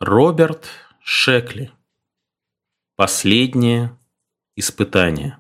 Роберт Шекли. Последнее испытание.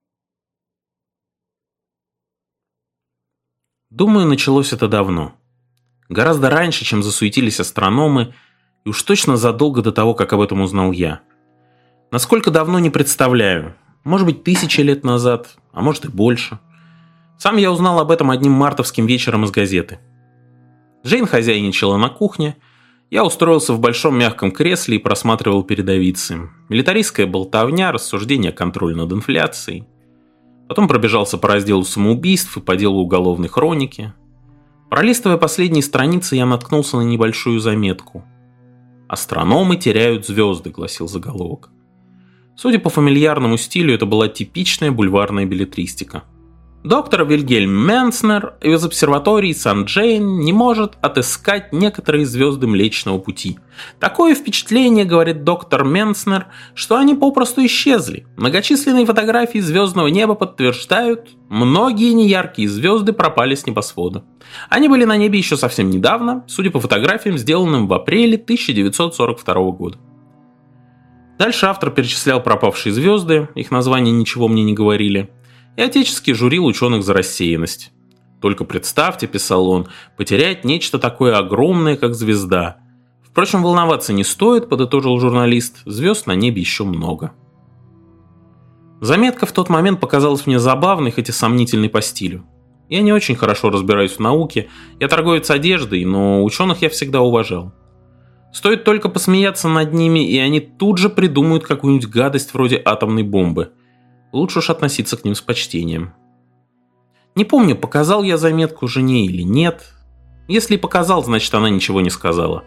Думаю, началось это давно. Гораздо раньше, чем засуетились астрономы, и уж точно задолго до того, как об этом узнал я. Насколько давно, не представляю. Может быть, 1000 лет назад, а может и больше. Сам я узнал об этом одним мартовским вечером из газеты. Джейн хозяйничала на кухне. Я устроился в большом мягком кресле и просматривал передовицы. Милитаристская болтовня, рассуждения о контроле над инфляцией. Потом пробежался по разделу самоубийств и по делу уголовной хроники. Пролистывая последние страницы, я наткнулся на небольшую заметку. «Астрономы теряют звезды», — гласил заголовок. Судя по фамильярному стилю, это была типичная бульварная беллетристика. Доктор Вильгельм Менцнер из обсерватории Сан-Джейн не может отыскать некоторые звезды Млечного Пути. Такое впечатление, говорит доктор Менцнер, что они попросту исчезли. Многочисленные фотографии звездного неба подтверждают, многие неяркие звезды пропали с небосвода. Они были на небе еще совсем недавно, судя по фотографиям, сделанным в апреле 1942 года. Дальше автор перечислял пропавшие звезды, их названия ничего мне не говорили, и отечески журил ученых за рассеянность. «Только представьте», — писал он, — «потерять нечто такое огромное, как звезда. Впрочем, волноваться не стоит», — подытожил журналист, — «звезд на небе еще много». Заметка в тот момент показалась мне забавной, хоть и сомнительной по стилю. Я не очень хорошо разбираюсь в науке, я торговец одеждой, но ученых я всегда уважал. Стоит только посмеяться над ними, и они тут же придумают какую-нибудь гадость вроде атомной бомбы. Лучше уж относиться к ним с почтением. Не помню, показал я заметку жене или нет. Если и показал, значит, она ничего не сказала.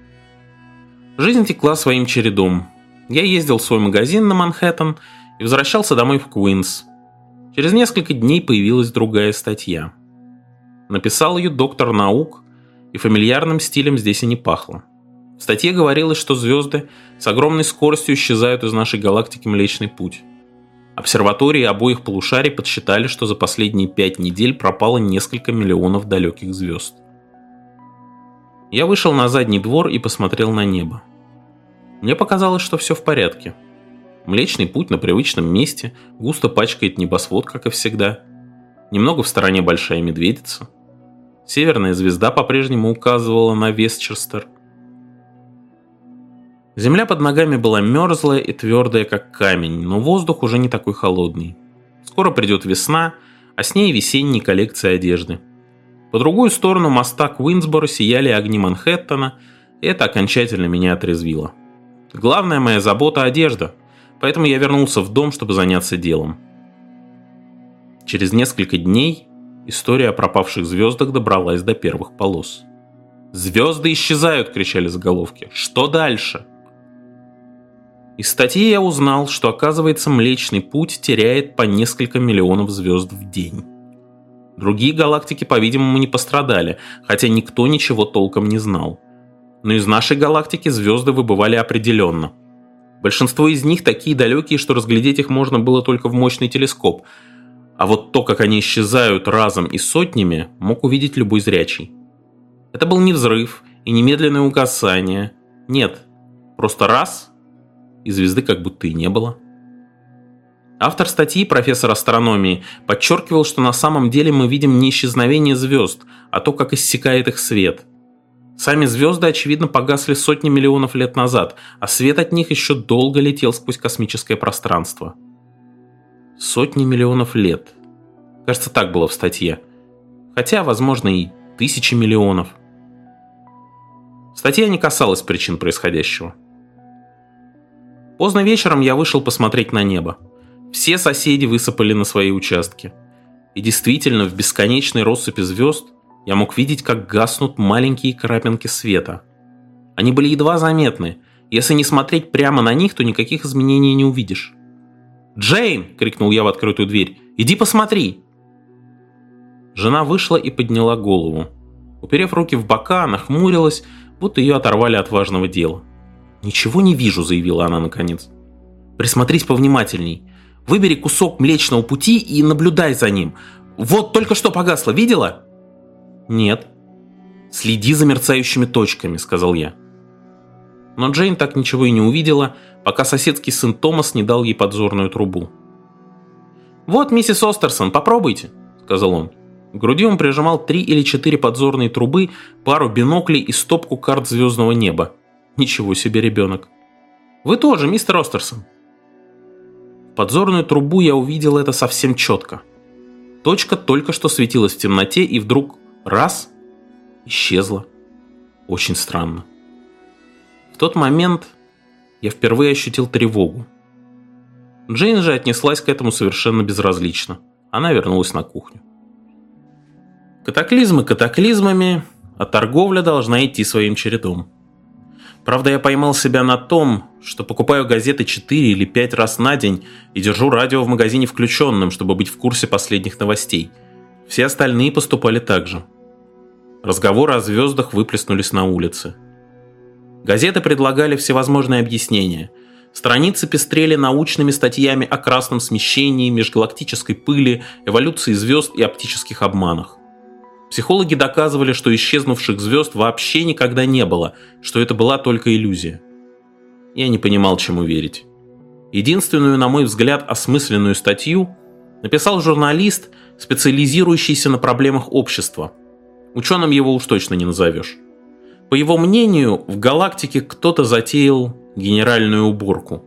Жизнь текла своим чередом. Я ездил в свой магазин на Манхэттен и возвращался домой в Куинс. Через несколько дней появилась другая статья. Написал ее доктор наук, и фамильярным стилем здесь и не пахло. В статье говорилось, что звезды с огромной скоростью исчезают из нашей галактики Млечный Путь. Обсерватории обоих полушарий подсчитали, что за последние 5 недель пропало несколько миллионов далеких звезд. Я вышел на задний двор и посмотрел на небо. Мне показалось, что все в порядке. Млечный Путь на привычном месте густо пачкает небосвод, как и всегда. Немного в стороне Большая Медведица. Северная звезда по-прежнему указывала на Вестчестер. Земля под ногами была мерзлая и твердая, как камень, но воздух уже не такой холодный. Скоро придет весна, а с ней весенние коллекции одежды. По другую сторону моста Куинсборо сияли огни Манхэттена, и это окончательно меня отрезвило. Главная моя забота – одежда, поэтому я вернулся в дом, чтобы заняться делом. Через несколько дней история о пропавших звездах добралась до первых полос. «Звезды исчезают!» – кричали заголовки. «Что дальше?» Из статьи я узнал, что, оказывается, Млечный Путь теряет по несколько миллионов звезд в день. Другие галактики, по-видимому, не пострадали, хотя никто ничего толком не знал. Но из нашей галактики звезды выбывали определенно. Большинство из них такие далекие, что разглядеть их можно было только в мощный телескоп, а вот то, как они исчезают разом и сотнями, мог увидеть любой зрячий. Это был не взрыв и не медленное угасание. Нет, просто раз — и звезды как будто и не было. Автор статьи, профессор астрономии, подчеркивал, что на самом деле мы видим не исчезновение звезд, а то, как иссякает их свет. Сами звезды, очевидно, погасли сотни миллионов лет назад, а свет от них еще долго летел сквозь космическое пространство. Сотни миллионов лет. Кажется, так было в статье. Хотя, возможно, и тысячи миллионов. Статья не касалась причин происходящего. Поздно вечером я вышел посмотреть на небо. Все соседи высыпали на свои участки. И действительно, в бесконечной россыпи звезд я мог видеть, как гаснут маленькие крапинки света. Они были едва заметны. Если не смотреть прямо на них, то никаких изменений не увидишь. «Джейн!» — крикнул я в открытую дверь. «Иди посмотри!» Жена вышла и подняла голову. Уперев руки в бока, она хмурилась, будто ее оторвали от важного дела. «Ничего не вижу», — заявила она наконец. «Присмотрись повнимательней. Выбери кусок Млечного Пути и наблюдай за ним. Вот только что погасло, видела?» «Нет». «Следи за мерцающими точками», — сказал я. но Джейн так ничего и не увидела, пока соседский сын Томас не дал ей подзорную трубу. «Вот, миссис Остерсон, попробуйте», — сказал он. К груди он прижимал 3 или 4 подзорные трубы, пару биноклей и стопку карт звездного неба. Ничего себе ребенок. «Вы тоже, мистер Остерсон». В подзорную трубу я увидел это совсем четко. Точка только что светилась в темноте и вдруг раз — исчезла. Очень странно. В тот момент я впервые ощутил тревогу. Джейн же отнеслась к этому совершенно безразлично. Она вернулась на кухню. Катаклизмы катаклизмами, а торговля должна идти своим чередом. Правда, я поймал себя на том, что покупаю газеты 4 или 5 раз на день и держу радио в магазине включенным, чтобы быть в курсе последних новостей. Все остальные поступали так же. Разговоры о звездах выплеснулись на улице. Газеты предлагали всевозможные объяснения. Страницы пестрели научными статьями о красном смещении, межгалактической пыли, эволюции звезд и оптических обманах. Психологи доказывали, что исчезнувших звезд вообще никогда не было, что это была только иллюзия. Я не понимал, чему верить. Единственную, на мой взгляд, осмысленную статью написал журналист, специализирующийся на проблемах общества. Ученым его уж точно не назовешь. По его мнению, в галактике кто-то затеял генеральную уборку.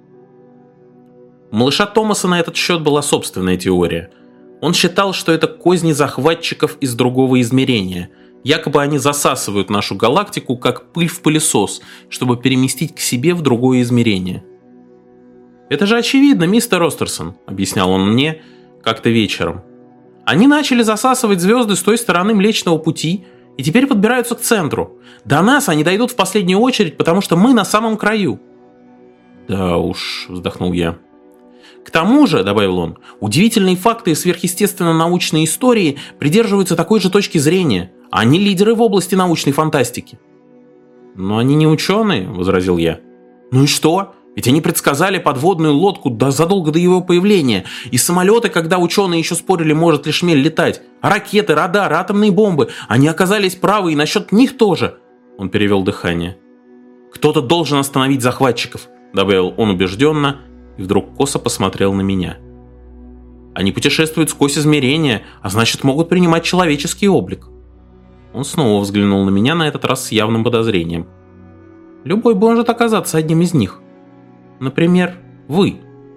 У малыша Томаса на этот счет была собственная теория. Он считал, что это козни захватчиков из другого измерения. Якобы они засасывают нашу галактику, как пыль в пылесос, чтобы переместить к себе в другое измерение. «Это же очевидно, мистер Остерсон», — объяснял он мне как-то вечером. «Они начали засасывать звезды с той стороны Млечного Пути и теперь подбираются к центру. До нас они дойдут в последнюю очередь, потому что мы на самом краю». «Да уж», — вздохнул я. «К тому же, — добавил он, — удивительные факты и сверхъестественно-научные истории придерживаются такой же точки зрения. Они лидеры в области научной фантастики». «Но они не ученые», — возразил я. «Ну и что? Ведь они предсказали подводную лодку задолго до его появления, и самолеты, когда ученые еще спорили, может ли шмель летать, а ракеты, радары, атомные бомбы, они оказались правы и насчет них тоже». Он перевел дыхание. «Кто-то должен остановить захватчиков», — добавил он убежденно, и вдруг косо посмотрел на меня. «Они путешествуют сквозь измерения, а значит, могут принимать человеческий облик». Он снова взглянул на меня, на этот раз с явным подозрением. «Любой может оказаться одним из них. Например, вы».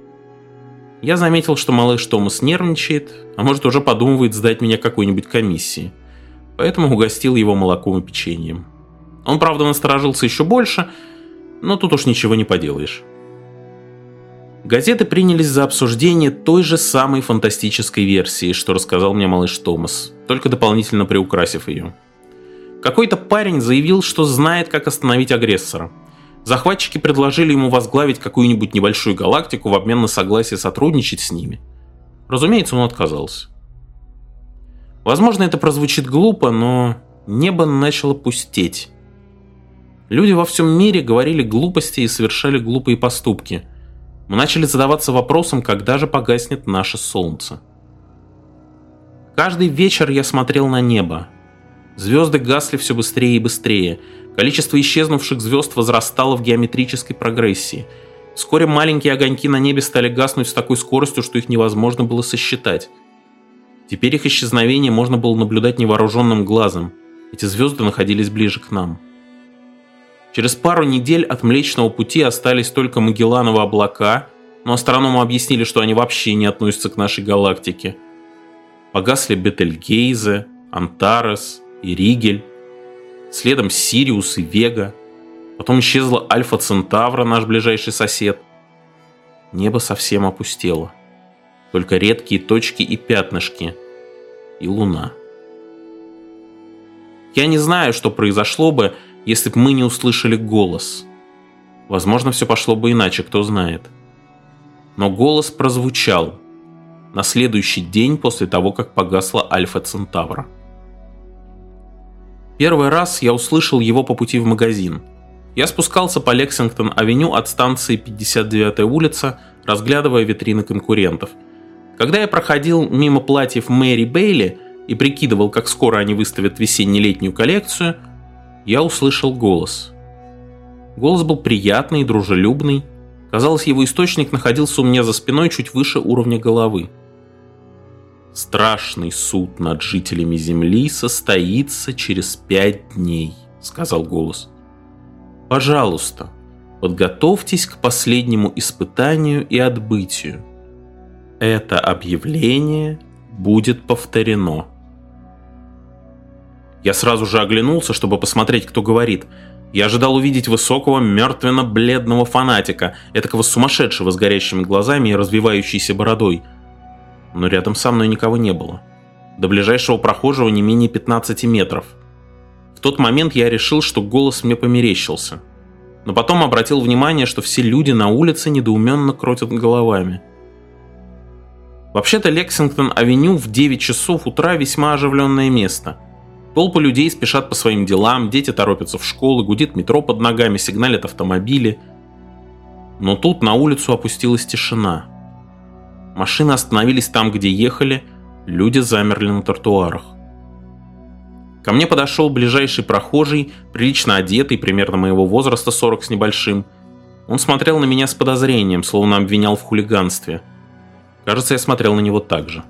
Я заметил, что малыш Томас нервничает, а может, уже подумывает сдать меня какой-нибудь комиссии, поэтому угостил его молоком и печеньем. Он, правда, насторожился еще больше, но тут уж ничего не поделаешь. Газеты принялись за обсуждение той же самой фантастической версии, что рассказал мне малыш Томас, только дополнительно приукрасив ее. Какой-то парень заявил, что знает, как остановить агрессора. Захватчики предложили ему возглавить какую-нибудь небольшую галактику в обмен на согласие сотрудничать с ними. Разумеется, он отказался. Возможно, это прозвучит глупо, но небо начало пустеть. Люди во всем мире говорили глупости и совершали глупые поступки. Мы начали задаваться вопросом, когда же погаснет наше солнце. Каждый вечер я смотрел на небо. Звезды гасли все быстрее и быстрее. Количество исчезнувших звезд возрастало в геометрической прогрессии. Вскоре маленькие огоньки на небе стали гаснуть с такой скоростью, что их невозможно было сосчитать. Теперь их исчезновение можно было наблюдать невооруженным глазом. Эти звезды находились ближе к нам. Через пару недель от Млечного Пути остались только Магеллановы облака, но астрономы объяснили, что они вообще не относятся к нашей галактике. Погасли Бетельгейзе, Антарес и Ригель, следом Сириус и Вега. Потом исчезла Альфа Центавра, наш ближайший сосед. Небо совсем опустело. Только редкие точки и пятнышки. И луна. Я не знаю, что произошло бы, если бы мы не услышали голос. Возможно, все пошло бы иначе, кто знает. Но голос прозвучал на следующий день после того, как погасла Альфа Центавра. Первый раз я услышал его по пути в магазин. Я спускался по Лексингтон-авеню от станции 59-я улица, разглядывая витрины конкурентов. Когда я проходил мимо платьев Мэри Бейли и прикидывал, как скоро они выставят весенне-летнюю коллекцию, я услышал голос. Голос был приятный и дружелюбный. Казалось, его источник находился у меня за спиной чуть выше уровня головы. «Страшный суд над жителями Земли состоится через 5 дней», — сказал голос. «Пожалуйста, подготовьтесь к последнему испытанию и отбытию. Это объявление будет повторено». Я сразу же оглянулся, чтобы посмотреть, кто говорит. Я ожидал увидеть высокого, мертвенно-бледного фанатика, этакого сумасшедшего с горящими глазами и развивающейся бородой. Но рядом со мной никого не было. До ближайшего прохожего не менее 15 метров. В тот момент я решил, что голос мне померещился. Но потом обратил внимание, что все люди на улице недоуменно крутят головами. Вообще-то Лексингтон-авеню в 9 часов утра весьма оживленное место. Толпы людей спешат по своим делам, дети торопятся в школы, гудит метро под ногами, сигналят автомобили. Но тут на улицу опустилась тишина. Машины остановились там, где ехали, люди замерли на тротуарах. Ко мне подошел ближайший прохожий, прилично одетый, примерно моего возраста, 40 с небольшим. Он смотрел на меня с подозрением, словно обвинял в хулиганстве. Кажется, я смотрел на него так же.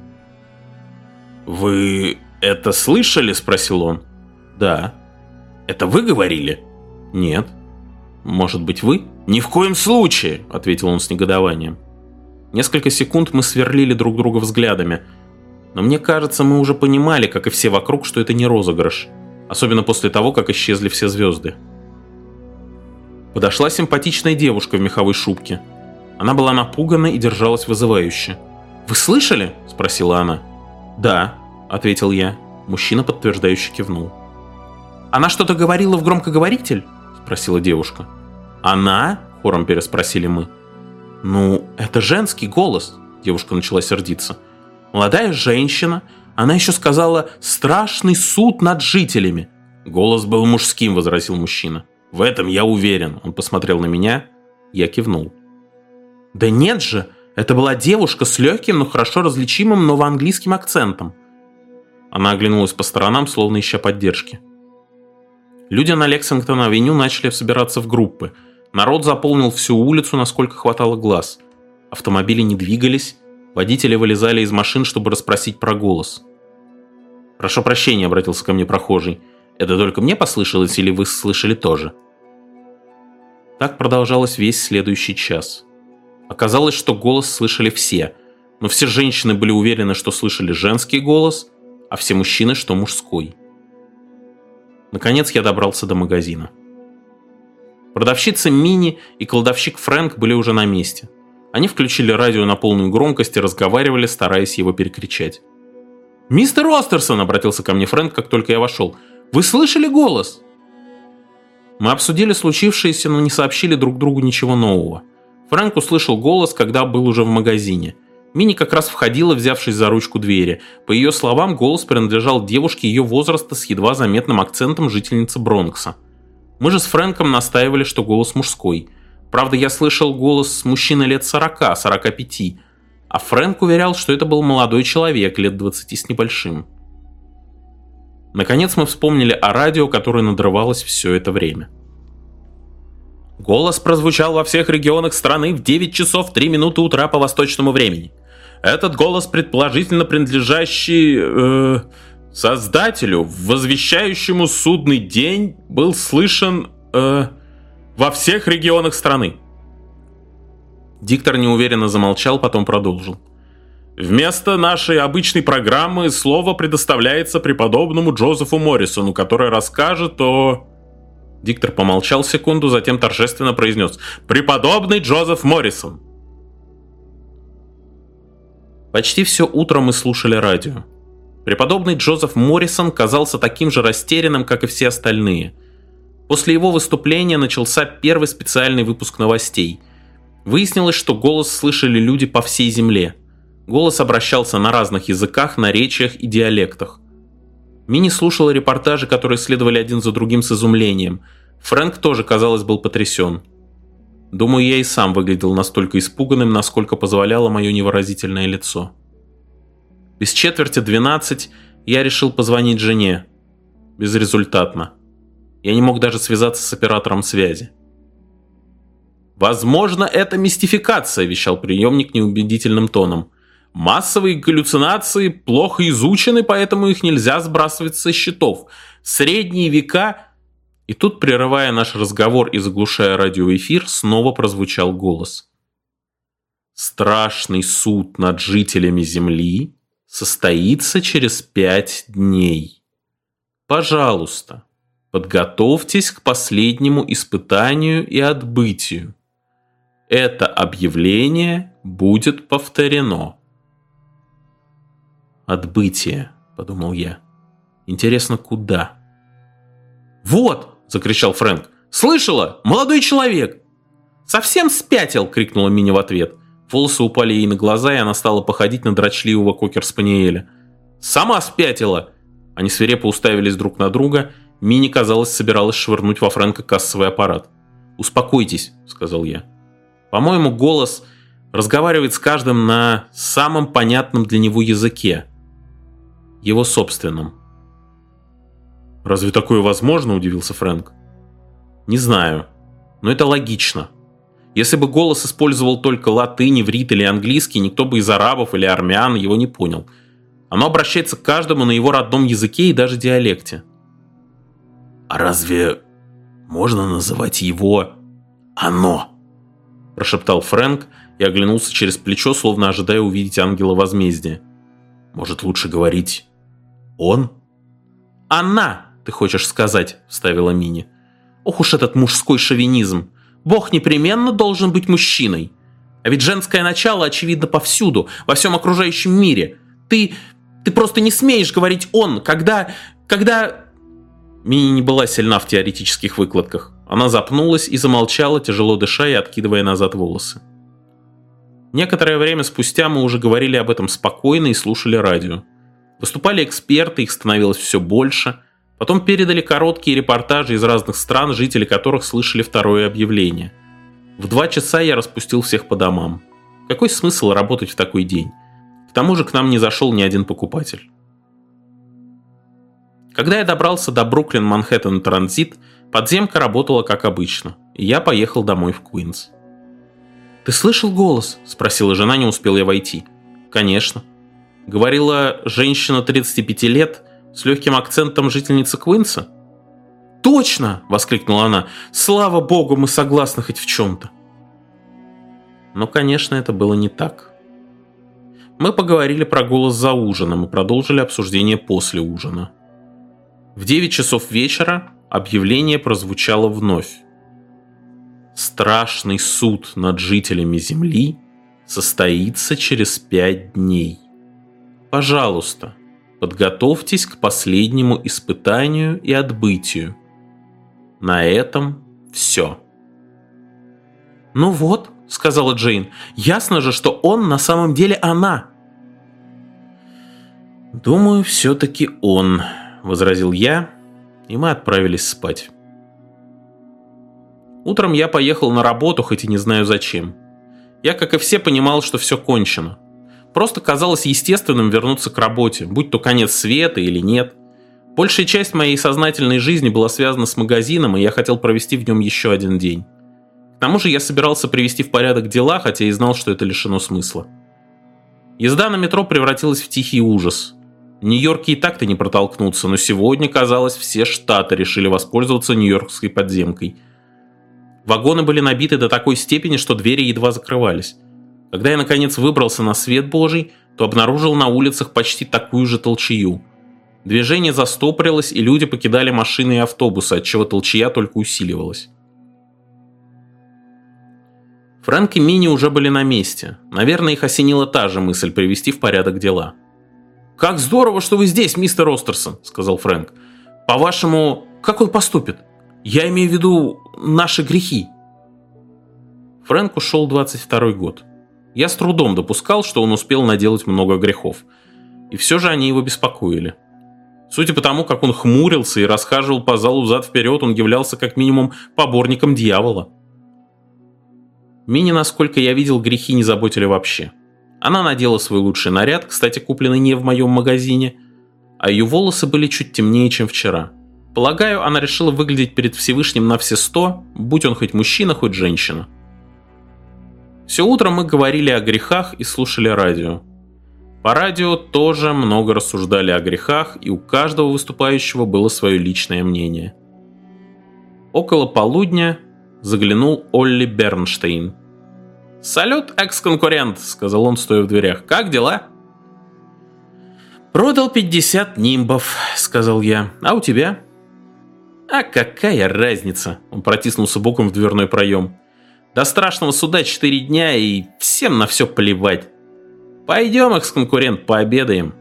«Вы это слышали?» – спросил он. «Да». «Это вы говорили?» «Нет». «Может быть, вы?» «Ни в коем случае!» – ответил он с негодованием. Несколько секунд мы сверлили друг друга взглядами, но мне кажется, мы уже понимали, как и все вокруг, что это не розыгрыш, особенно после того, как исчезли все звезды. Подошла симпатичная девушка в меховой шубке. Она была напугана и держалась вызывающе. «Вы слышали?» – спросила она. «Да», – ответил я. Мужчина подтверждающе кивнул. «Она что-то говорила в громкоговоритель?» – спросила девушка. «Она?» – хором переспросили мы. «Ну, это женский голос», – девушка начала сердиться. «Молодая женщина, она еще сказала «страшный суд над жителями». «Голос был мужским», – возразил мужчина. «В этом я уверен», – он посмотрел на меня, я кивнул. «Да нет же, это была девушка с легким, но хорошо различимым новоанглийским акцентом». Она оглянулась по сторонам, словно ища поддержки. Люди на Лексингтон-авеню начали собираться в группы. Народ заполнил всю улицу, насколько хватало глаз. Автомобили не двигались, водители вылезали из машин, чтобы расспросить про голос. «Прошу прощения», — обратился ко мне прохожий. «Это только мне послышалось, или вы слышали тоже?» Так продолжалось весь следующий час. Оказалось, что голос слышали все, но все женщины были уверены, что слышали женский голос, а все мужчины, что мужской. Наконец я добрался до магазина. Продавщица Мини и кладовщик Фрэнк были уже на месте. Они включили радио на полную громкость и разговаривали, стараясь его перекричать. «Мистер Остерсон!» — обратился ко мне Фрэнк, как только я вошел. «Вы слышали голос?» Мы обсудили случившееся, но не сообщили друг другу ничего нового. Фрэнк услышал голос, когда был уже в магазине. Мини как раз входила, взявшись за ручку двери. По ее словам, голос принадлежал девушке ее возраста с едва заметным акцентом жительницы Бронкса. Мы же с Фрэнком настаивали, что голос мужской. Правда, я слышал голос мужчины лет 40-45, а Фрэнк уверял, что это был молодой человек лет 20 с небольшим. Наконец мы вспомнили о радио, которое надрывалось все это время. Голос прозвучал во всех регионах страны в 9 часов 3 минуты утра по восточному времени. Этот голос, предположительно принадлежащий Создателю, возвещающему судный день, был слышен во всех регионах страны. Диктор неуверенно замолчал, потом продолжил. Вместо нашей обычной программы слово предоставляется преподобному Джозефу Моррисону, который расскажет о... Диктор помолчал секунду, затем торжественно произнес: «Преподобный Джозеф Моррисон». Почти все утро мы слушали радио. Преподобный Джозеф Моррисон казался таким же растерянным, как и все остальные. После его выступления начался первый специальный выпуск новостей. Выяснилось, что голос слышали люди по всей земле. Голос обращался на разных языках, наречиях и диалектах. Мини слушала репортажи, которые следовали один за другим с изумлением. Фрэнк тоже, казалось, был потрясен. Думаю, я и сам выглядел настолько испуганным, насколько позволяло мое невыразительное лицо. Без 11:45 я решил позвонить жене. Безрезультатно. Я не мог даже связаться с оператором связи. «Возможно, это мистификация», – вещал приемник неубедительным тоном. «Массовые галлюцинации плохо изучены, поэтому их нельзя сбрасывать со счетов. В средние века...» И тут, прерывая наш разговор и заглушая радиоэфир, снова прозвучал голос. «Страшный суд над жителями Земли состоится через 5 дней. Пожалуйста, подготовьтесь к последнему испытанию и отбытию. Это объявление будет повторено». «Отбытие», — подумал я. «Интересно, куда?» «Вот!» — закричал Фрэнк. «Слышала? Молодой человек!» «Совсем спятил!» — крикнула Мини в ответ. Волосы упали ей на глаза, и она стала походить на дрочливого кокер-спаниеля. «Сама спятила!» Они свирепо уставились друг на друга. Мини, казалось, собиралась швырнуть во Фрэнка кассовый аппарат. «Успокойтесь», — сказал я. «По-моему, голос разговаривает с каждым на самом понятном для него языке. Его собственном». «Разве такое возможно?» – удивился Фрэнк. «Не знаю, но это логично. Если бы голос использовал только латынь, иврит или английский, никто бы из арабов или армян его не понял. Оно обращается к каждому на его родном языке и даже диалекте». «А разве можно называть его «оно»?» – прошептал Фрэнк и оглянулся через плечо, словно ожидая увидеть ангела возмездия. «Может, лучше говорить «он»?» «Она, ты хочешь сказать», – вставила Мини. «Ох уж этот мужской шовинизм! Бог непременно должен быть мужчиной. А ведь женское начало очевидно повсюду, во всем окружающем мире. Ты просто не смеешь говорить «он», когда...» Мини не была сильна в теоретических выкладках. Она запнулась и замолчала, тяжело дыша и откидывая назад волосы. Некоторое время спустя мы уже говорили об этом спокойно и слушали радио. Выступали эксперты, их становилось все больше. Потом передали короткие репортажи из разных стран, жители которых слышали второе объявление. В 2 часа я распустил всех по домам. Какой смысл работать в такой день? К тому же к нам не зашел ни один покупатель. Когда я добрался до Бруклин-Манхэттен Транзит, подземка работала как обычно, и я поехал домой в Куинс. «Ты слышал голос?» – спросила жена, не успел я войти. «Конечно». Говорила женщина 35 лет с легким акцентом жительницы Куинса. «Точно!» – воскликнула она. «Слава богу, мы согласны хоть в чем-то». Но, конечно, это было не так. Мы поговорили про голос за ужином и продолжили обсуждение после ужина. В 9 часов вечера объявление прозвучало вновь. «Страшный суд над жителями Земли состоится через 5 дней. Пожалуйста, подготовьтесь к последнему испытанию и отбытию. На этом все». «Ну вот», — сказала Джейн, — «ясно же, что он на самом деле она». «Думаю, все-таки он», — возразил я, и мы отправились спать. Утром я поехал на работу, хоть и не знаю зачем. Я, как и все, понимал, что все кончено. Просто казалось естественным вернуться к работе, будь то конец света или нет. Большая часть моей сознательной жизни была связана с магазином, и я хотел провести в нем еще один день. К тому же я собирался привести в порядок дела, хотя и знал, что это лишено смысла. Езда на метро превратилась в тихий ужас. В Нью-Йорке и так-то не протолкнуться, но сегодня, казалось, все штаты решили воспользоваться нью-йоркской подземкой. Вагоны были набиты до такой степени, что двери едва закрывались. Когда я, наконец, выбрался на свет Божий, то обнаружил на улицах почти такую же толчею. Движение застопорилось, и люди покидали машины и автобусы, отчего толчья только усиливалась. Фрэнк и Мини уже были на месте. Наверное, их осенила та же мысль привести в порядок дела. «Как здорово, что вы здесь, мистер Остерсон», — сказал Фрэнк. «По-вашему, как он поступит? Я имею в виду наши грехи». Фрэнку шел 22-й год. Я с трудом допускал, что он успел наделать много грехов. И все же они его беспокоили. Судя по тому, как он хмурился и расхаживал по залу взад-вперед, он являлся как минимум поборником дьявола. Мини, насколько я видел, грехи не заботили вообще. Она надела свой лучший наряд, кстати, купленный не в моем магазине, а ее волосы были чуть темнее, чем вчера. Полагаю, она решила выглядеть перед Всевышним на все 100, будь он хоть мужчина, хоть женщина. Все утро мы говорили о грехах и слушали радио. По радио тоже много рассуждали о грехах, и у каждого выступающего было свое личное мнение. Около полудня заглянул Олли Бернштейн. «Салют, экс-конкурент», — сказал он, стоя в дверях. «Как дела?» «Продал 50 нимбов», — сказал я. «А у тебя?» «А какая разница?» — он протиснулся боком в дверной проем. «До страшного суда 4 дня, и всем на все плевать. Пойдем, экс-конкурент, пообедаем».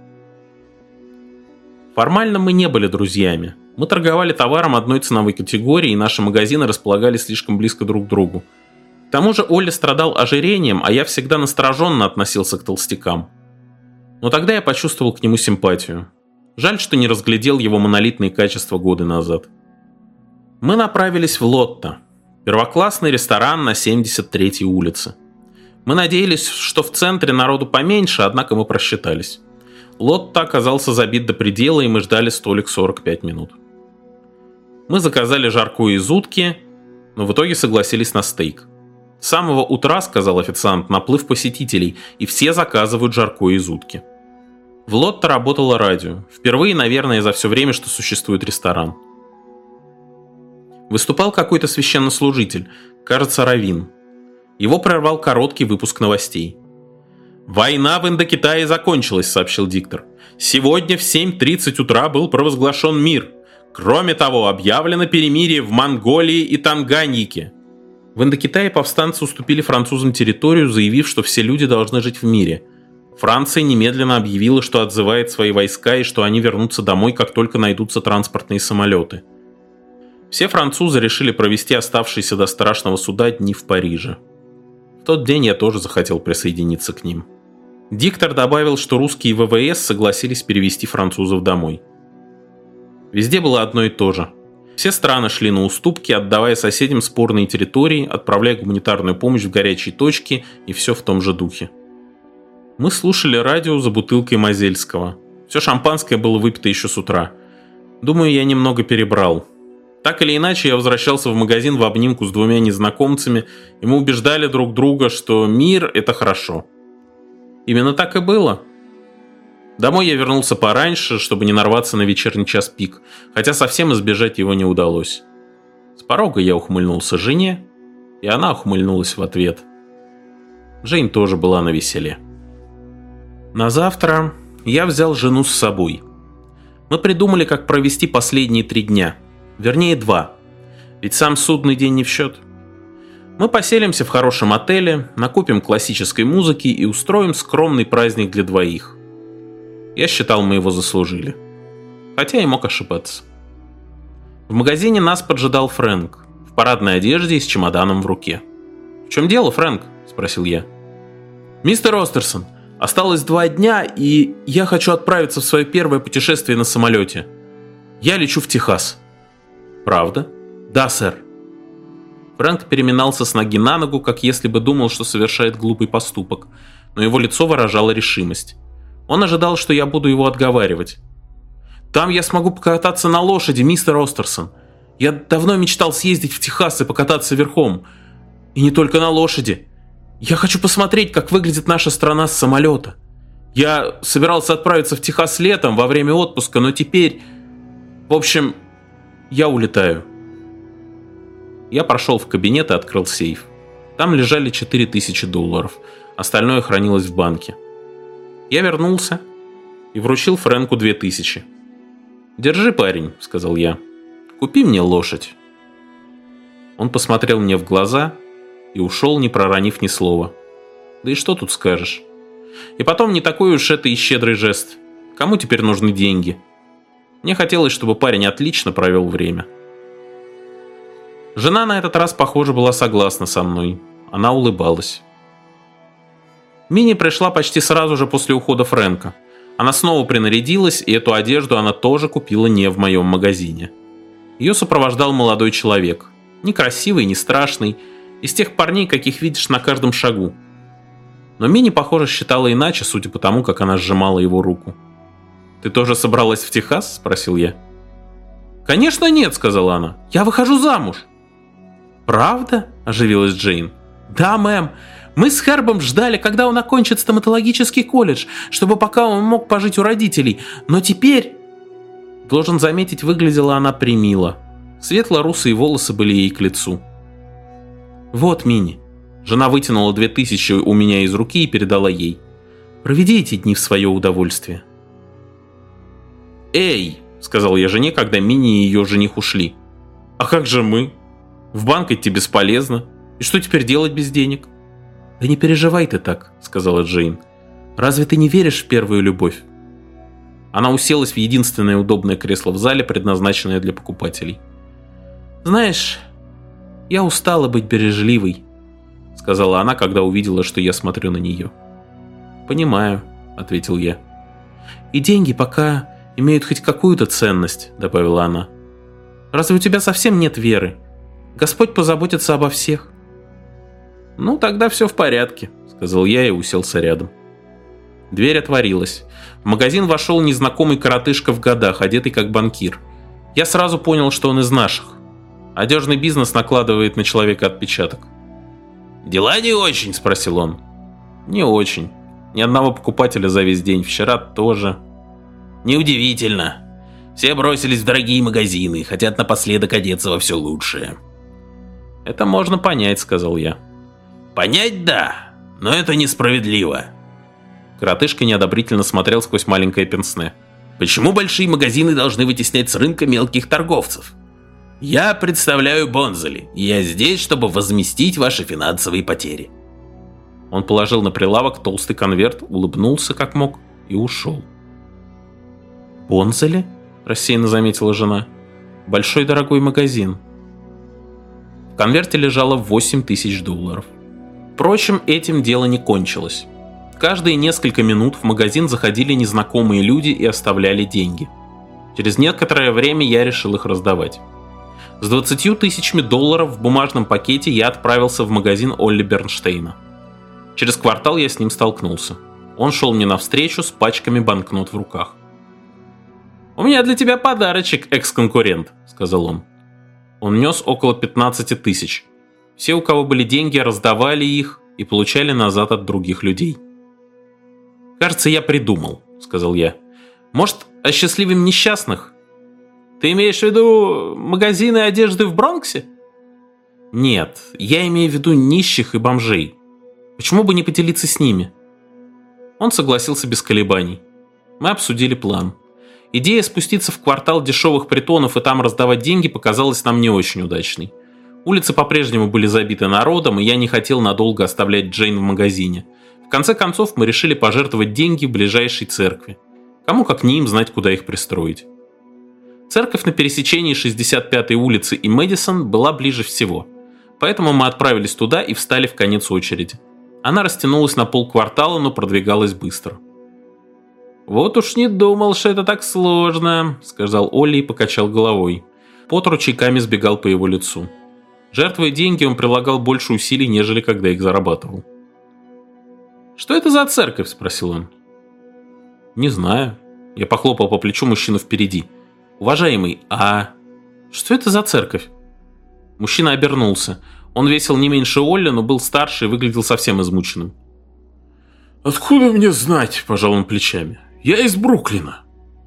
Формально мы не были друзьями. Мы торговали товаром одной ценовой категории, и наши магазины располагались слишком близко друг к другу. К тому же Олли страдал ожирением, а я всегда настороженно относился к толстякам. Но тогда я почувствовал к нему симпатию. Жаль, что не разглядел его монолитные качества годы назад. Мы направились в Лотто, первоклассный ресторан на 73-й улице. Мы надеялись, что в центре народу поменьше, однако мы просчитались. Лотто оказался забит до предела, и мы ждали столик 45 минут. Мы заказали жаркое из утки, но в итоге согласились на стейк. С самого утра, сказал официант, наплыв посетителей, и все заказывают жаркое из утки. В Лотто работало радио. Впервые, наверное, за все время, что существует ресторан. Выступал какой-то священнослужитель, кажется, раввин. Его прервал короткий выпуск новостей. «Война в Индокитае закончилась», — сообщил диктор. «Сегодня в 7:30 утра был провозглашен мир. Кроме того, объявлено перемирие в Монголии и Танганьике». В Индокитае повстанцы уступили французам территорию, заявив, что все люди должны жить в мире. Франция немедленно объявила, что отзывает свои войска и что они вернутся домой, как только найдутся транспортные самолеты. Все французы решили провести оставшиеся до страшного суда дни в Париже. В тот день я тоже захотел присоединиться к ним. Диктор добавил, что русские ВВС согласились перевести французов домой. Везде было одно и то же. Все страны шли на уступки, отдавая соседям спорные территории, отправляя гуманитарную помощь в горячие точки, и все в том же духе. Мы слушали радио за бутылкой Мозельского. Все шампанское было выпито еще с утра. Думаю, я немного перебрал. Так или иначе, я возвращался в магазин в обнимку с двумя незнакомцами, и мы убеждали друг друга, что мир – это хорошо. Именно так и было. Домой я вернулся пораньше, чтобы не нарваться на вечерний час пик, хотя совсем избежать его не удалось. С порога я ухмыльнулся жене, и она ухмыльнулась в ответ. Джейн тоже была навеселе. На завтра я взял жену с собой. Мы придумали, как провести последние 3 дня. Вернее, 2. Ведь сам судный день не в счет. Мы поселимся в хорошем отеле, накупим классической музыки и устроим скромный праздник для 2. Я считал, мы его заслужили. Хотя и мог ошибаться. В магазине нас поджидал Фрэнк, в парадной одежде и с чемоданом в руке. «В чем дело, Фрэнк?» – спросил я. «Мистер Остерсон, осталось 2 дня, и я хочу отправиться в свое первое путешествие на самолете. Я лечу в Техас». «Правда?» «Да, сэр». Фрэнк переминался с ноги на ногу, как если бы думал, что совершает глупый поступок, но его лицо выражало решимость. Он ожидал, что я буду его отговаривать. «Там я смогу покататься на лошади, мистер Остерсон. Я давно мечтал съездить в Техас и покататься верхом. И не только на лошади. Я хочу посмотреть, как выглядит наша страна с самолета. Я собирался отправиться в Техас летом, во время отпуска, но теперь... В общем, я улетаю». Я прошел в кабинет и открыл сейф. Там лежали $4000, остальное хранилось в банке. Я вернулся и вручил Фрэнку 2000. «Держи, парень», — сказал я. «Купи мне лошадь». Он посмотрел мне в глаза и ушел, не проронив ни слова. Да и что тут скажешь? И потом, не такой уж это и щедрый жест. Кому теперь нужны деньги? Мне хотелось, чтобы парень отлично провел время. Жена на этот раз, похоже, была согласна со мной. Она улыбалась. Мини пришла почти сразу же после ухода Фрэнка. Она снова принарядилась, и эту одежду она тоже купила не в моем магазине. Ее сопровождал молодой человек. Не красивый, не страшный. Из тех парней, каких видишь на каждом шагу. Но Мини, похоже, считала иначе, судя по тому, как она сжимала его руку. «Ты тоже собралась в Техас?» – спросил я. «Конечно нет», – сказала она. «Я выхожу замуж». «Правда?» – оживилась Джейн. «Да, мэм. Мы с Хербом ждали, когда он окончит стоматологический колледж, чтобы пока он мог пожить у родителей. Но теперь...» Должен заметить, выглядела она примило. Светло-русые волосы были ей к лицу. «Вот, Минни». Жена вытянула 2000 у меня из руки и передала ей. «Проведи эти дни в свое удовольствие». «Эй!» — сказал я жене, когда Минни и ее жених ушли. «А как же мы? В банк идти бесполезно. И что теперь делать без денег?» «Да не переживай ты так», — сказала Джейн. «Разве ты не веришь в первую любовь?» Она уселась в единственное удобное кресло в зале, предназначенное для покупателей. «Знаешь, я устала быть бережливой», — сказала она, когда увидела, что я смотрю на нее. «Понимаю», — ответил я. «И деньги пока имеют хоть какую-то ценность», — добавила она. «Разве у тебя совсем нет веры? Господь позаботится обо всех». «Ну, тогда все в порядке», — сказал я и уселся рядом. Дверь отворилась. В магазин вошел незнакомый коротышка в годах, одетый как банкир. Я сразу понял, что он из наших. Одежный бизнес накладывает на человека отпечаток. «Дела не очень?» – спросил он. «Не очень. Ни одного покупателя за весь день. Вчера тоже». «Неудивительно. Все бросились в дорогие магазины и хотят напоследок одеться во все лучшее». «Это можно понять», – сказал я. «Понять, да, но это несправедливо». Коротышка неодобрительно смотрел сквозь маленькое пенсне. «Почему большие магазины должны вытеснять с рынка мелких торговцев? Я представляю Бонзели, и я здесь, чтобы возместить ваши финансовые потери». Он положил на прилавок толстый конверт, улыбнулся как мог и ушел. «Бонзели?» – рассеянно заметила жена. «Большой дорогой магазин». В конверте лежало $8000. Впрочем, этим дело не кончилось. Каждые несколько минут в магазин заходили незнакомые люди и оставляли деньги. Через некоторое время я решил их раздавать. С $20 000 в бумажном пакете я отправился в магазин Олли Бернштейна. Через квартал я с ним столкнулся. Он шел мне навстречу с пачками банкнот в руках. «У меня для тебя подарочек, экс-конкурент», — сказал он. Он нес около 15 000. Все, у кого были деньги, раздавали их и получали назад от других людей. «Кажется, я придумал», — сказал я. «Может, осчастливим несчастных?» «Ты имеешь в виду магазины одежды в Бронксе?» «Нет, я имею в виду нищих и бомжей. Почему бы не поделиться с ними?» Он согласился без колебаний. Мы обсудили план. Идея спуститься в квартал дешевых притонов и там раздавать деньги показалась нам не очень удачной. Улицы по-прежнему были забиты народом, и я не хотел надолго оставлять Джейн в магазине. В конце концов, мы решили пожертвовать деньги в ближайшей церкви. Кому как не им знать, куда их пристроить. Церковь на пересечении 65-й улицы и Мэдисон была ближе всего. Поэтому мы отправились туда и встали в конец очереди. Она растянулась на полквартала, но продвигалась быстро. «Вот уж не думал, что это так сложно», — сказал Олли и покачал головой. Пот ручейками сбегал по его лицу. Жертвуя деньги, он прилагал больше усилий, нежели когда их зарабатывал. «Что это за церковь?» – спросил он. «Не знаю». Я похлопал по плечу мужчину впереди. «Уважаемый, а что это за церковь?» Мужчина обернулся. Он весил не меньше Олли, но был старше и выглядел совсем измученным. «Откуда мне знать?» – пожал он плечами. «Я из Бруклина».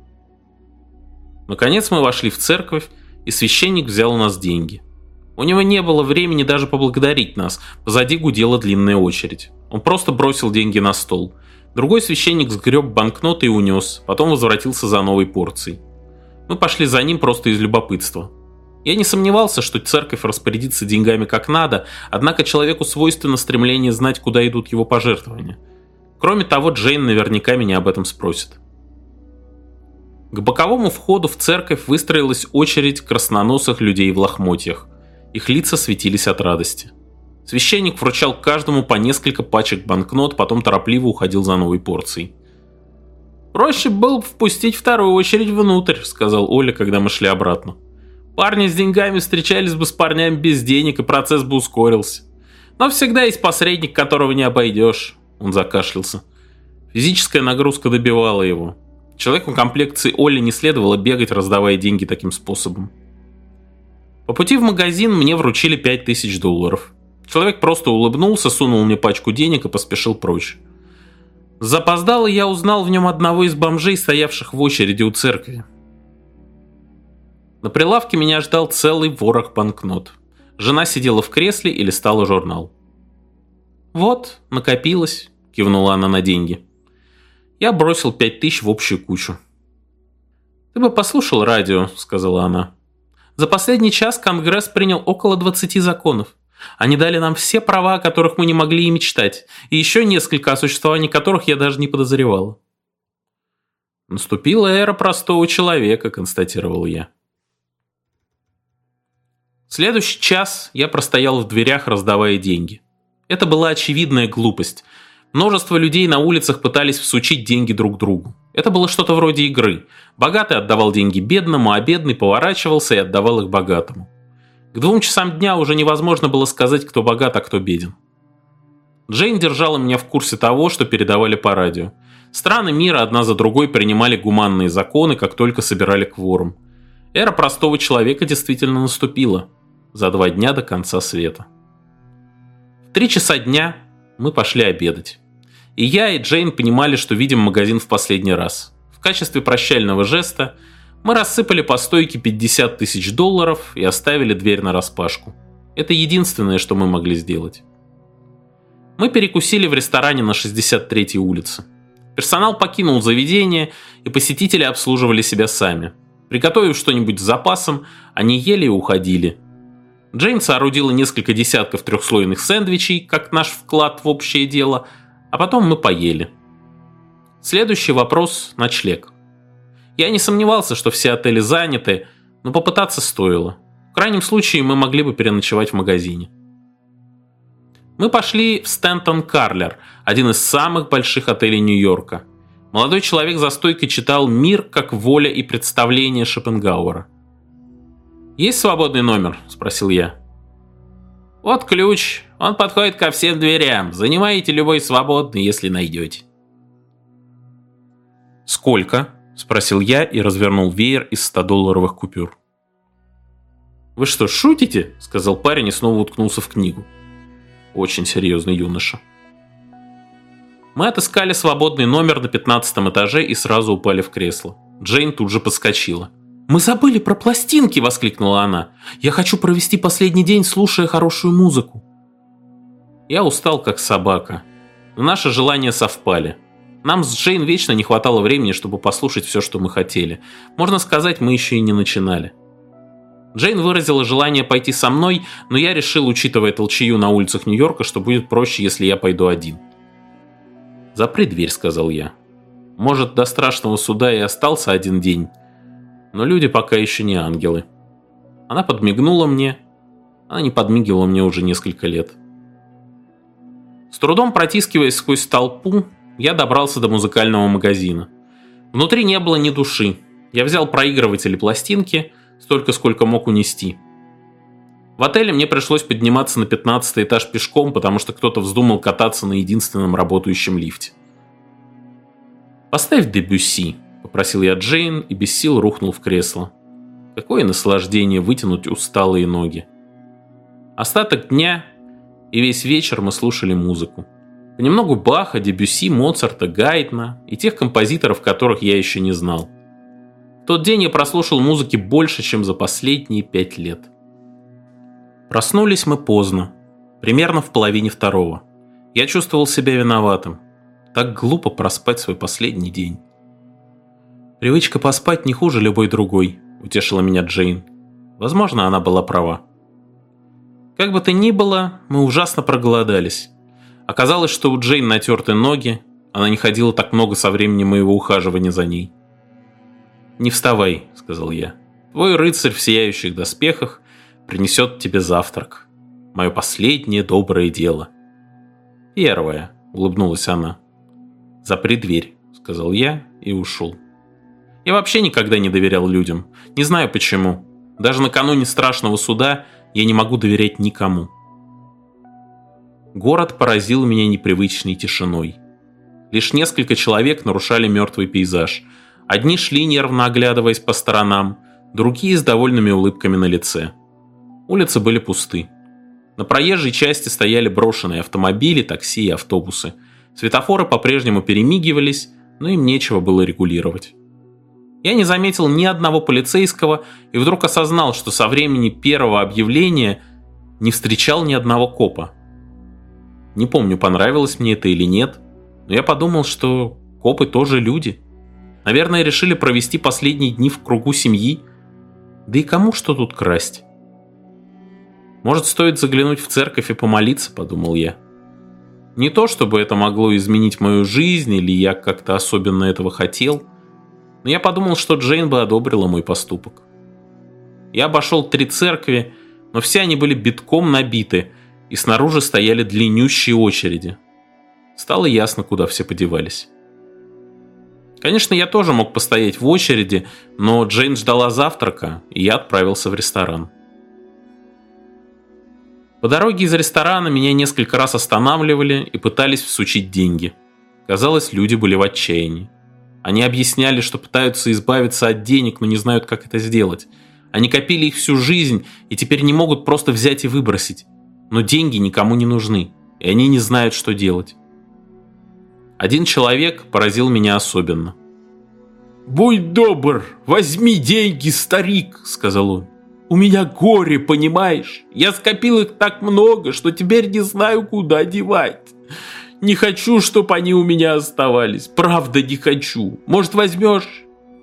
Наконец мы вошли в церковь, и священник взял у нас деньги. У него не было времени даже поблагодарить нас, позади гудела длинная очередь. Он просто бросил деньги на стол. Другой священник сгреб банкноты и унес, потом возвратился за новой порцией. Мы пошли за ним просто из любопытства. Я не сомневался, что церковь распорядится деньгами как надо, однако человеку свойственно стремление знать, куда идут его пожертвования. Кроме того, Джейн наверняка меня об этом спросит. К боковому входу в церковь выстроилась очередь красноносых людей в лохмотьях. Их лица светились от радости. Священник вручал каждому по несколько пачек банкнот, потом торопливо уходил за новой порцией. «Проще было бы впустить вторую очередь внутрь», — сказал Оля, когда мы шли обратно. «Парни с деньгами встречались бы с парнями без денег, и процесс бы ускорился. Но всегда есть посредник, которого не обойдешь». Он закашлялся. Физическая нагрузка добивала его. Человеку комплекции Олли не следовало бегать, раздавая деньги таким способом. По пути в магазин мне вручили $5000. Человек просто улыбнулся, сунул мне пачку денег и поспешил прочь. Запоздало я узнал в нем одного из бомжей, стоявших в очереди у церкви. На прилавке меня ждал целый ворох банкнот. Жена сидела в кресле и листала журнал. «Вот, накопилось», — кивнула она на деньги. Я бросил 5000 в общую кучу. «Ты бы послушал радио», — сказала она. «За последний час Конгресс принял около 20 законов. Они дали нам все права, о которых мы не могли и мечтать, и еще несколько, о существовании которых я даже не подозревала». «Наступила эра простого человека», — констатировал я. Следующий час я простоял в дверях, раздавая деньги. Это была очевидная глупость. Множество людей на улицах пытались всучить деньги друг другу. Это было что-то вроде игры. Богатый отдавал деньги бедному, а бедный поворачивался и отдавал их богатому. К 2 часам дня уже невозможно было сказать, кто богат, а кто беден. Джейн держала меня в курсе того, что передавали по радио. Страны мира одна за другой принимали гуманные законы, как только собирали кворум. Эра простого человека действительно наступила. За 2 дня до конца света. В 3 часа дня мы пошли обедать. И я, и Джейн понимали, что видим магазин в последний раз. В качестве прощального жеста мы рассыпали по стойке $50 000 и оставили дверь нараспашку. Это единственное, что мы могли сделать. Мы перекусили в ресторане на 63-й улице. Персонал покинул заведение, и посетители обслуживали себя сами. Приготовив что-нибудь с запасом, они ели и уходили. Джейн соорудила несколько десятков трехслойных сэндвичей, как наш вклад в общее дело, а потом мы поели. Следующий вопрос – ночлег. Я не сомневался, что все отели заняты, но попытаться стоило. В крайнем случае мы могли бы переночевать в магазине. Мы пошли в Стентон Карлер, один из самых больших отелей Нью-Йорка. Молодой человек за стойкой читал «Мир как воля и представление» Шопенгауэра. «Есть свободный номер?» – спросил я. «Вот ключ. Он подходит ко всем дверям. Занимаете любой свободный, если найдете». «Сколько?» – спросил я и развернул веер из $100 купюр. «Вы что, шутите?» – сказал парень и снова уткнулся в книгу. Очень серьезный юноша. Мы отыскали свободный номер на 15 этаже и сразу упали в кресло. Джейн тут же подскочила. «Мы забыли про пластинки!» – воскликнула она. «Я хочу провести последний день, слушая хорошую музыку». Я устал, как собака. Но наши желания совпали. Нам с Джейн вечно не хватало времени, чтобы послушать все, что мы хотели. Можно сказать, мы еще и не начинали. Джейн выразила желание пойти со мной, но я решил, учитывая толчею на улицах Нью-Йорка, что будет проще, если я пойду один. «Запри дверь», — сказал я. «Может, до страшного суда и остался 1 день, но люди пока еще не ангелы». Она подмигнула мне. Она не подмигивала мне уже несколько лет. С трудом протискиваясь сквозь толпу, я добрался до музыкального магазина. Внутри не было ни души. Я взял проигрыватель и пластинки, столько, сколько мог унести. В отеле мне пришлось подниматься на 15-й этаж пешком, потому что кто-то вздумал кататься на единственном работающем лифте. «Поставь Дебюсси», — попросил я Джейн и без сил рухнул в кресло. Какое наслаждение вытянуть усталые ноги. Остаток дня и весь вечер мы слушали музыку. Понемногу Баха, Дебюсси, Моцарта, Гайдна и тех композиторов, которых я еще не знал. В тот день я прослушал музыки больше, чем за последние 5 лет. Проснулись мы поздно, примерно в 1:30. Я чувствовал себя виноватым. Так глупо проспать свой последний день. «Привычка поспать не хуже любой другой», — утешила меня Джейн. Возможно, она была права. Как бы то ни было, мы ужасно проголодались. Оказалось, что у Джейн натерты ноги, она не ходила так много со времени моего ухаживания за ней. «Не вставай», — сказал я. «Твой рыцарь в сияющих доспехах принесет тебе завтрак. Мое последнее доброе дело». «Первое», — улыбнулась она. «Запри дверь», — сказал я и ушел. Я вообще никогда не доверял людям. Не знаю почему. Даже накануне страшного суда я не могу доверять никому. Город поразил меня непривычной тишиной. Лишь несколько человек нарушали мертвый пейзаж. Одни шли, нервно оглядываясь по сторонам, другие с довольными улыбками на лице. Улицы были пусты. На проезжей части стояли брошенные автомобили, такси и автобусы. Светофоры по-прежнему перемигивались, но им нечего было регулировать. Я не заметил ни одного полицейского и вдруг осознал, что со времени первого объявления не встречал ни одного копа. Не помню, понравилось мне это или нет, но я подумал, что копы тоже люди. Наверное, решили провести последние дни в кругу семьи. Да и кому что тут красть? Может, стоит заглянуть в церковь и помолиться, подумал я. Не то, чтобы это могло изменить мою жизнь, или я как-то особенно этого хотел, но я подумал, что Джейн бы одобрила мой поступок. Я обошел 3 церкви, но все они были битком набиты, и снаружи стояли длиннющие очереди. Стало ясно, куда все подевались. Конечно, я тоже мог постоять в очереди, но Джейн ждала завтрака, и я отправился в ресторан. По дороге из ресторана меня несколько раз останавливали и пытались всучить деньги. Казалось, люди были в отчаянии. Они объясняли, что пытаются избавиться от денег, но не знают, как это сделать. Они копили их всю жизнь и теперь не могут просто взять и выбросить. Но деньги никому не нужны, и они не знают, что делать. Один человек поразил меня особенно. «Будь добр, возьми деньги, старик», — сказал он. «У меня горе, понимаешь? Я скопил их так много, что теперь не знаю, куда девать. Не хочу, чтобы они у меня оставались. Правда, не хочу. Может, возьмешь?»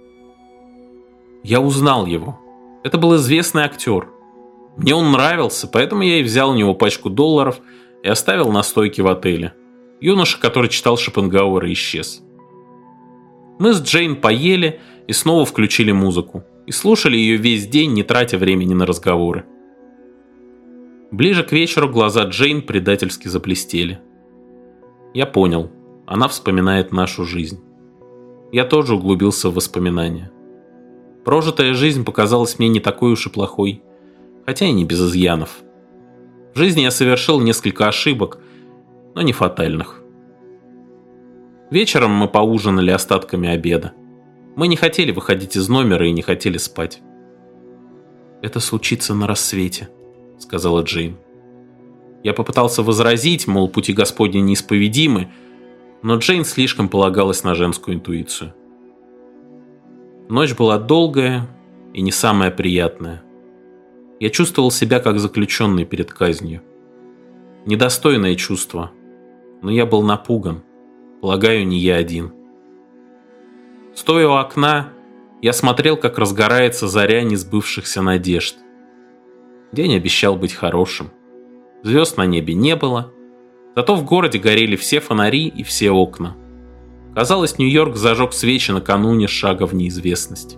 Я узнал его. Это был известный актер. Мне он нравился, поэтому я и взял у него пачку долларов и оставил на стойке в отеле. Юноша, который читал Шопенгауэра, исчез. Мы с Джейн поели и снова включили музыку. И слушали ее весь день, не тратя времени на разговоры. Ближе к вечеру глаза Джейн предательски заблестели. Я понял, она вспоминает нашу жизнь. Я тоже углубился в воспоминания. Прожитая жизнь показалась мне не такой уж и плохой, хотя и не без изъянов. В жизни я совершил несколько ошибок, но не фатальных. Вечером мы поужинали остатками обеда. Мы не хотели выходить из номера и не хотели спать. «Это случится на рассвете», — сказала Джейн. Я попытался возразить, мол, пути Господни неисповедимы, но Джейн слишком полагалась на женскую интуицию. Ночь была долгая и не самая приятная. Я чувствовал себя как заключенный перед казнью. Недостойное чувство, но я был напуган. Полагаю, не я один. Стоя у окна, я смотрел, как разгорается заря несбывшихся надежд. День обещал быть хорошим. Звезд на небе не было, зато в городе горели все фонари и все окна. Казалось, Нью-Йорк зажег свечи накануне шага в неизвестность.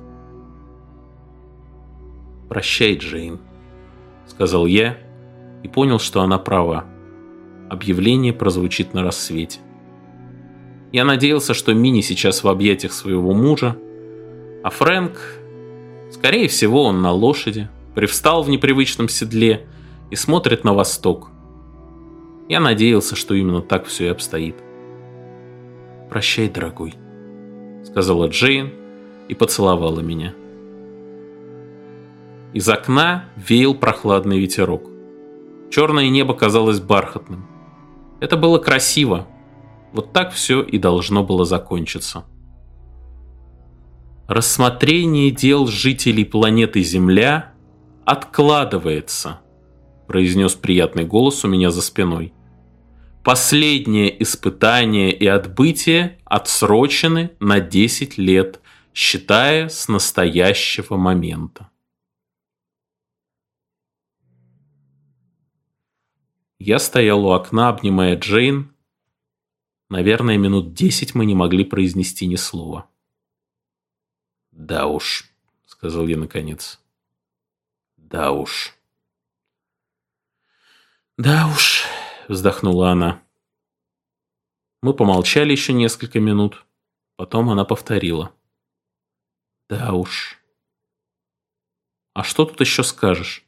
«Прощай, Джейн», — сказал я и понял, что она права. Объявление прозвучит на рассвете. Я надеялся, что Минни сейчас в объятиях своего мужа, а Фрэнк, скорее всего, он на лошади, привстал в непривычном седле и смотрит на восток. Я надеялся, что именно так все и обстоит. «Прощай, дорогой», — сказала Джейн и поцеловала меня. Из окна веял прохладный ветерок. Черное небо казалось бархатным. Это было красиво. Вот так все и должно было закончиться. «Рассмотрение дел жителей планеты Земля откладывается», — произнес приятный голос у меня за спиной. «Последнее испытание и отбытие отсрочены на 10 лет, считая с настоящего момента». Я стоял у окна, обнимая Джейн. Наверное, минут 10 мы не могли произнести ни слова. «Да уж», — сказал я наконец. «Да уж». «Да уж», — вздохнула она. Мы помолчали еще несколько минут. Потом она повторила. «Да уж». «А что тут еще скажешь?»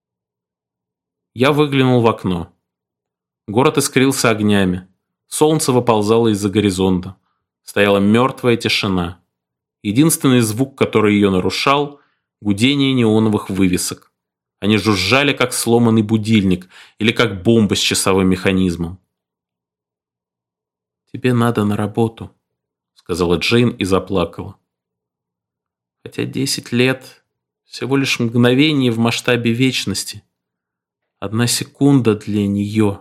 Я выглянул в окно. Город искрился огнями. Солнце выползало из-за горизонта. Стояла мертвая тишина. Единственный звук, который ее нарушал — гудение неоновых вывесок. Они жужжали, как сломанный будильник или как бомба с часовым механизмом. «Тебе надо на работу», — сказала Джейн и заплакала. Хотя 10 лет — всего лишь мгновение в масштабе вечности. 1 секунда для нее.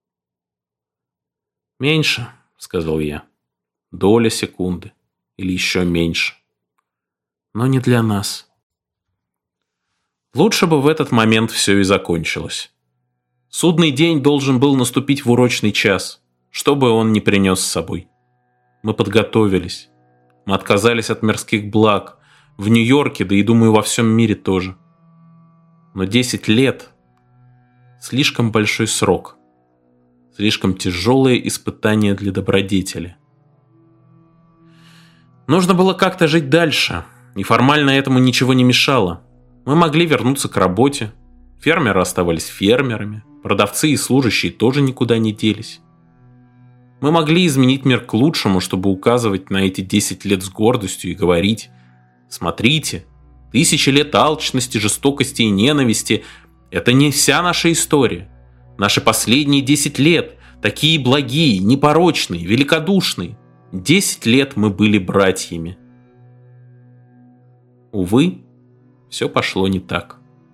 «Меньше», — сказал я. «Доля секунды. Или еще меньше. Но не для нас». Лучше бы в этот момент все и закончилось. Судный день должен был наступить в урочный час, что бы он ни принес с собой. Мы подготовились. Мы отказались от мирских благ. В Нью-Йорке, да и, думаю, во всем мире тоже. Но 10 лет – слишком большой срок. Слишком тяжелое испытание для добродетели. Нужно было как-то жить дальше, и формально этому ничего не мешало. Мы могли вернуться к работе. Фермеры оставались фермерами. Продавцы и служащие тоже никуда не делись. Мы могли изменить мир к лучшему, чтобы указывать на эти 10 лет с гордостью и говорить: смотрите, 1000 лет алчности, жестокости и ненависти – это не вся наша история. Наши последние 10 лет такие благие, непорочные, великодушные. 10 лет мы были братьями. Увы, все пошло не так.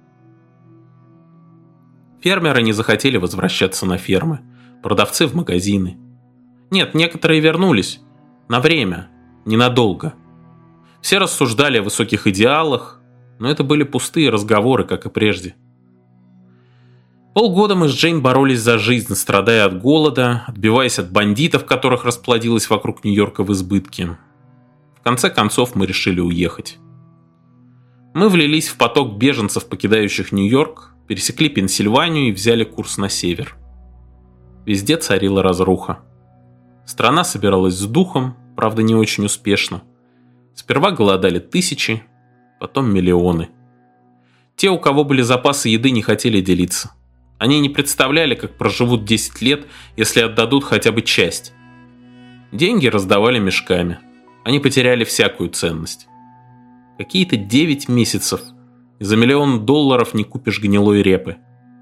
Фермеры не захотели возвращаться на фермы, продавцы в магазины. Нет, некоторые вернулись. На время, ненадолго. Все рассуждали о высоких идеалах, но это были пустые разговоры, как и прежде. Полгода мы с Джейн боролись за жизнь, страдая от голода, отбиваясь от бандитов, которых расплодилось вокруг Нью-Йорка в избытке. В конце концов мы решили уехать. Мы влились в поток беженцев, покидающих Нью-Йорк, пересекли Пенсильванию и взяли курс на север. Везде царила разруха. Страна собиралась с духом, правда не очень успешно. Сперва голодали тысячи, потом миллионы. Те, у кого были запасы еды, не хотели делиться. Они не представляли, как проживут 10 лет, если отдадут хотя бы часть. Деньги раздавали мешками. Они потеряли всякую ценность. Какие-то 9 месяцев, и за $1 миллион не купишь гнилой репы.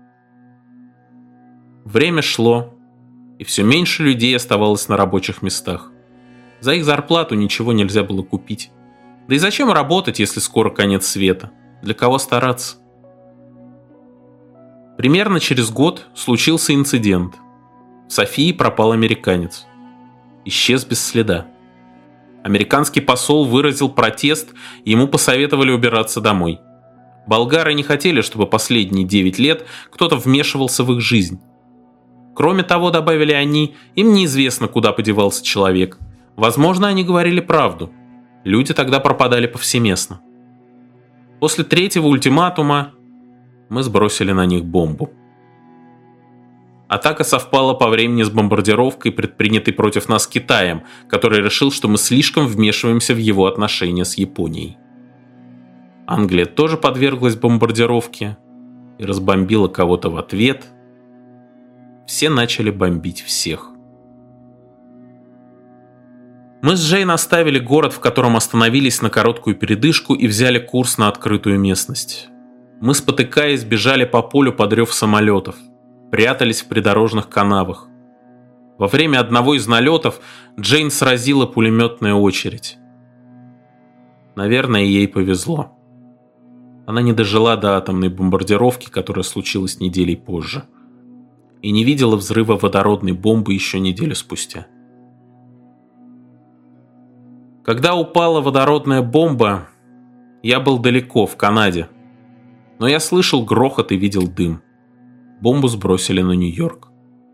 Время шло, и все меньше людей оставалось на рабочих местах. За их зарплату ничего нельзя было купить. Да и зачем работать, если скоро конец света? Для кого стараться? Примерно через год случился инцидент. В Софии пропал американец. Исчез без следа. Американский посол выразил протест, и ему посоветовали убираться домой. Болгары не хотели, чтобы последние 9 лет кто-то вмешивался в их жизнь. Кроме того, добавили они, им неизвестно, куда подевался человек. Возможно, они говорили правду. Люди тогда пропадали повсеместно. После 3-го ультиматума мы сбросили на них бомбу. Атака совпала по времени с бомбардировкой, предпринятой против нас Китаем, который решил, что мы слишком вмешиваемся в его отношения с Японией. Англия тоже подверглась бомбардировке и разбомбила кого-то в ответ. Все начали бомбить всех. Мы с Джейн оставили город, в котором остановились на короткую передышку, и взяли курс на открытую местность. Мы, спотыкаясь, бежали по полю под рев самолетов, прятались в придорожных канавах. Во время одного из налетов Джейн сразила пулеметная очередь. Наверное, ей повезло. Она не дожила до атомной бомбардировки, которая случилась неделей позже, и не видела взрыва водородной бомбы еще неделю спустя. Когда упала водородная бомба, я был далеко, в Канаде, но я слышал грохот и видел дым. Бомбу сбросили на Нью-Йорк.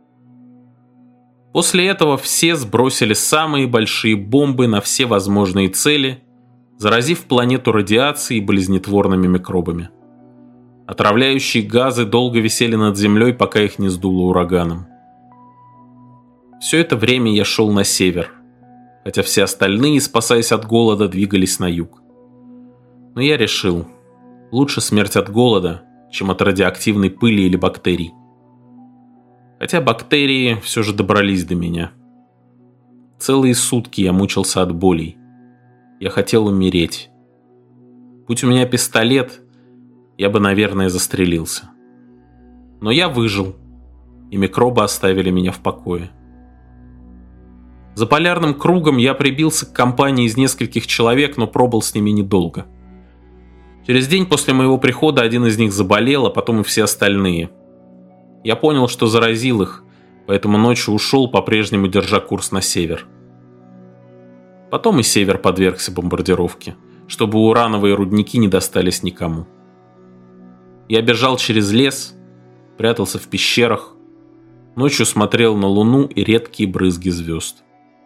После этого все сбросили самые большие бомбы на все возможные цели, заразив планету радиацией и болезнетворными микробами. Отравляющие газы долго висели над землей, пока их не сдуло ураганом. Все это время я шел на север, хотя все остальные, спасаясь от голода, двигались на юг. Но я решил, лучше смерть от голода, чем от радиоактивной пыли или бактерий. Хотя бактерии все же добрались до меня. Целые сутки я мучился от болей. Я хотел умереть. Будь у меня пистолет, я бы, наверное, застрелился. Но я выжил, и микробы оставили меня в покое. За полярным кругом я прибился к компании из нескольких человек, но пробыл с ними недолго. Через день после моего прихода один из них заболел, а потом и все остальные. Я понял, что заразил их, поэтому ночью ушел, по-прежнему держа курс на север. Потом и север подвергся бомбардировке, чтобы урановые рудники не достались никому. Я бежал через лес, прятался в пещерах, ночью смотрел на луну и редкие брызги звезд.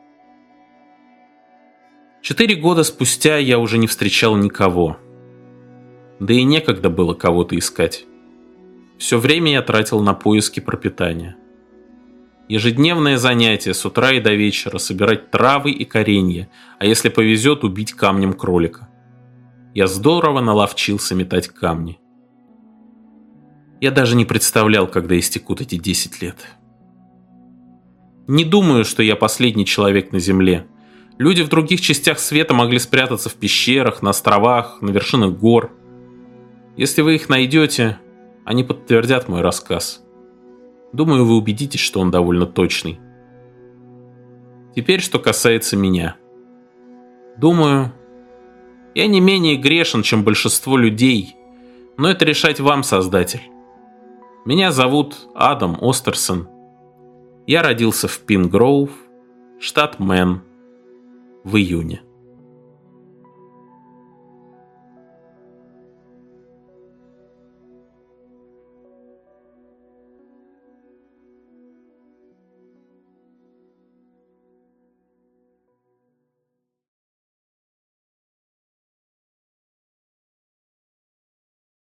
4 года спустя я уже не встречал никого. Да и некогда было кого-то искать. Все время я тратил на поиски пропитания. Ежедневное занятие с утра и до вечера — собирать травы и коренья, а если повезет, убить камнем кролика. Я здорово наловчился метать камни. Я даже не представлял, когда истекут эти 10 лет. Не думаю, что я последний человек на Земле. Люди в других частях света могли спрятаться в пещерах, на островах, на вершинах гор. Если вы их найдете, они подтвердят мой рассказ. Думаю, вы убедитесь, что он довольно точный. Теперь, что касается меня. Думаю, я не менее грешен, чем большинство людей, но это решать вам, Создатель. Меня зовут Адам Остерсон. Я родился в Пин-Гроув, штат Мэн, в июне.